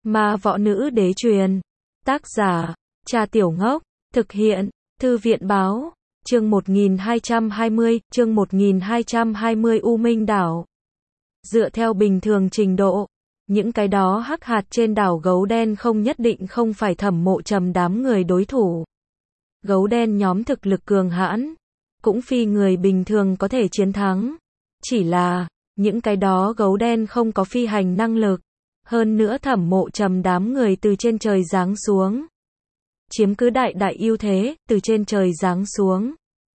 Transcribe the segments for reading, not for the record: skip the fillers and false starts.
Ma võ nữ đế truyền. Tác giả, Trà Tiểu Ngốc. Thực hiện, Thư viện báo. Chương 1220 U Minh đảo. Dựa theo bình thường trình độ, những cái đó hắc hạt trên đảo gấu đen không nhất định không phải Thẩm Mộ Trầm đám người đối thủ. Gấu đen nhóm thực lực cường hãn, cũng phi người bình thường có thể chiến thắng. Chỉ là, những cái đó gấu đen không có phi hành năng lực. Hơn nữa Thẩm Mộ Trầm đám người từ trên trời giáng xuống. Chiếm cứ đại ưu thế, từ trên trời giáng xuống.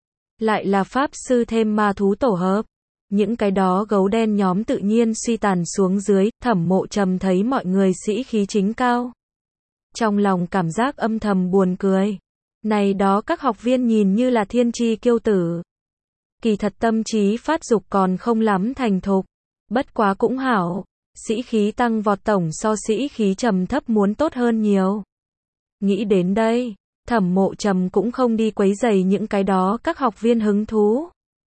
Lại là pháp sư thêm ma thú tổ hợp. Những cái đó gấu đen nhóm tự nhiên suy tàn xuống dưới, Thẩm Mộ Trầm thấy mọi người sĩ khí chính cao. Trong lòng cảm giác âm thầm buồn cười. Này đó các học viên nhìn như là thiên chi kiêu tử. Kỳ thật tâm trí phát dục còn không lắm thành thục. Bất quá cũng hảo. Sĩ khí tăng vọt tổng so sĩ khí trầm thấp muốn tốt hơn nhiều. Nghĩ đến đây, Thẩm Mộ Trầm cũng không đi quấy rầy những cái đó các học viên hứng thú.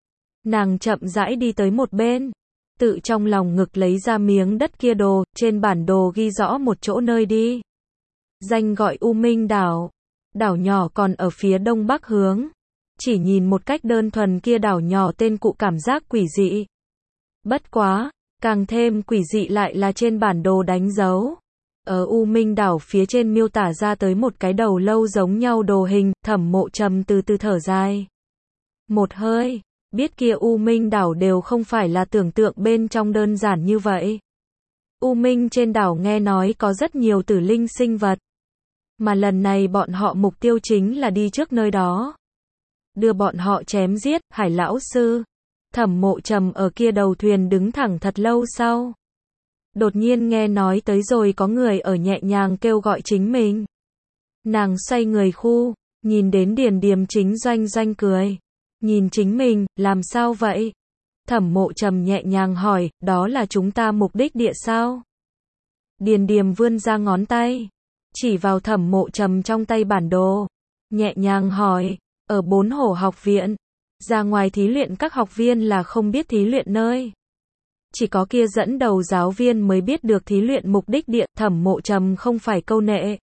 Nàng chậm rãi đi tới một bên, tự trong lòng ngực lấy ra miếng đất kia đồ, trên bản đồ ghi rõ một chỗ nơi đi. Danh gọi U Minh đảo. Đảo nhỏ còn ở phía đông bắc hướng. Chỉ nhìn một cách đơn thuần kia đảo nhỏ tên cụ cảm giác quỷ dị. Bất quá, càng thêm quỷ dị lại là trên bản đồ đánh dấu. Ở U Minh đảo phía trên miêu tả ra tới một cái đầu lâu giống nhau đồ hình, Thẩm Mộ Trầm từ từ thở dài. Một hơi, biết kia U Minh đảo đều không phải là tưởng tượng bên trong đơn giản như vậy. U Minh trên đảo nghe nói có rất nhiều tử linh sinh vật. Mà lần này bọn họ mục tiêu chính là đi trước nơi đó. Đưa bọn họ chém giết, Hải lão sư. Thẩm Mộ Trầm ở kia đầu thuyền đứng thẳng thật lâu sau. Đột nhiên nghe nói tới rồi có người ở nhẹ nhàng kêu gọi chính mình. Nàng xoay người khu, nhìn đến Điền Điềm chính doanh cười. Nhìn chính mình, làm sao vậy? Thẩm Mộ Trầm nhẹ nhàng hỏi, đó là chúng ta mục đích địa sao? Điền Điềm vươn ra ngón tay, chỉ vào Thẩm Mộ Trầm trong tay bản đồ. Nhẹ nhàng hỏi, ở 4 hổ học viện. Ra ngoài thí luyện các học viên là không biết thí luyện nơi. Chỉ có kia dẫn đầu giáo viên mới biết được thí luyện mục đích địa. Thẩm Mộ Trầm không phải câu nệ.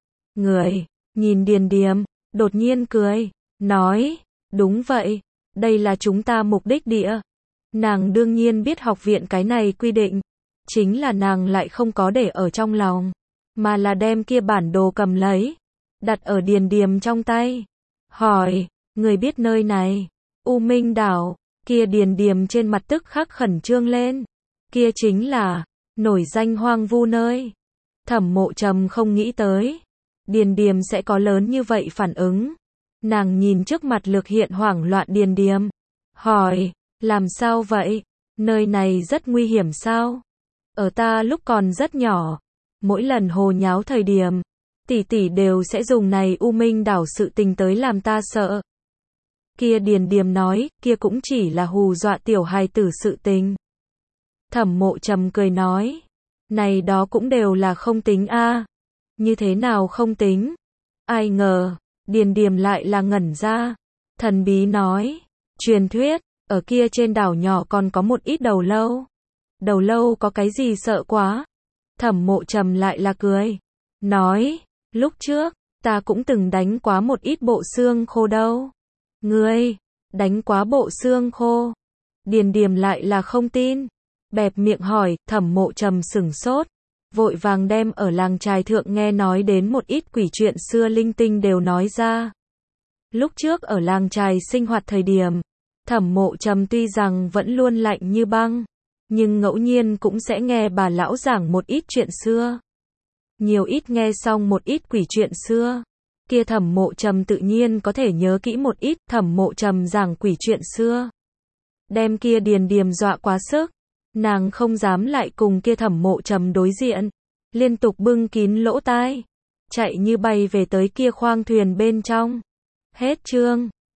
Người, nhìn Điền Điềm, đột nhiên cười, nói, đúng vậy, đây là chúng ta mục đích địa. Nàng đương nhiên biết học viện cái này quy định. Chính là nàng lại không có để ở trong lòng. Mà là đem kia bản đồ cầm lấy. Đặt ở Điền Điềm trong tay. Hỏi, người biết nơi này? U Minh đảo. Kia Điền Điềm trên mặt tức khắc khẩn trương lên. Kia chính là nổi danh hoang vu nơi. Thẩm Mộ Trầm không nghĩ tới Điền Điềm sẽ có lớn như vậy phản ứng. Nàng nhìn trước mặt lực hiện hoảng loạn Điền Điềm, hỏi, làm sao vậy? Nơi này rất nguy hiểm sao? Ở ta lúc còn rất nhỏ, mỗi lần hồ nháo thời điểm, tỷ tỷ đều sẽ dùng này U Minh đảo sự tình tới làm ta sợ. Kia Điền Điềm nói, kia cũng chỉ là hù dọa tiểu hài tử sự tình. Thẩm Mộ Trầm cười nói, này đó cũng đều là không tính a. Như thế nào không tính? Ai ngờ, Điền Điềm lại là ngẩn ra. Thần bí nói, truyền thuyết, ở kia trên đảo nhỏ còn có một ít đầu lâu. Đầu lâu có cái gì sợ quá? Thẩm Mộ Trầm lại là cười. Nói, lúc trước, ta cũng từng đánh quá một ít bộ xương khô đâu. Ngươi, đánh quá bộ xương khô. Điền Điềm lại là không tin. Bẹp miệng hỏi, Thẩm Mộ Trầm sửng sốt. Vội vàng đem ở làng trài thượng nghe nói đến một ít quỷ chuyện xưa linh tinh đều nói ra. Lúc trước ở làng trài sinh hoạt thời điểm, Thẩm Mộ Trầm tuy rằng vẫn luôn lạnh như băng, nhưng ngẫu nhiên cũng sẽ nghe bà lão giảng một ít chuyện xưa. Nhiều ít nghe xong một ít quỷ chuyện xưa. Kia Thẩm Mộ Trầm tự nhiên có thể nhớ kỹ một ít. Thẩm Mộ Trầm giảng quỷ chuyện xưa, đem kia Điền Điềm dọa quá sức. Nàng không dám lại cùng kia Thẩm Mộ Trầm đối diện, liên tục bưng kín lỗ tai, chạy như bay về tới kia khoang thuyền bên trong. Hết chương.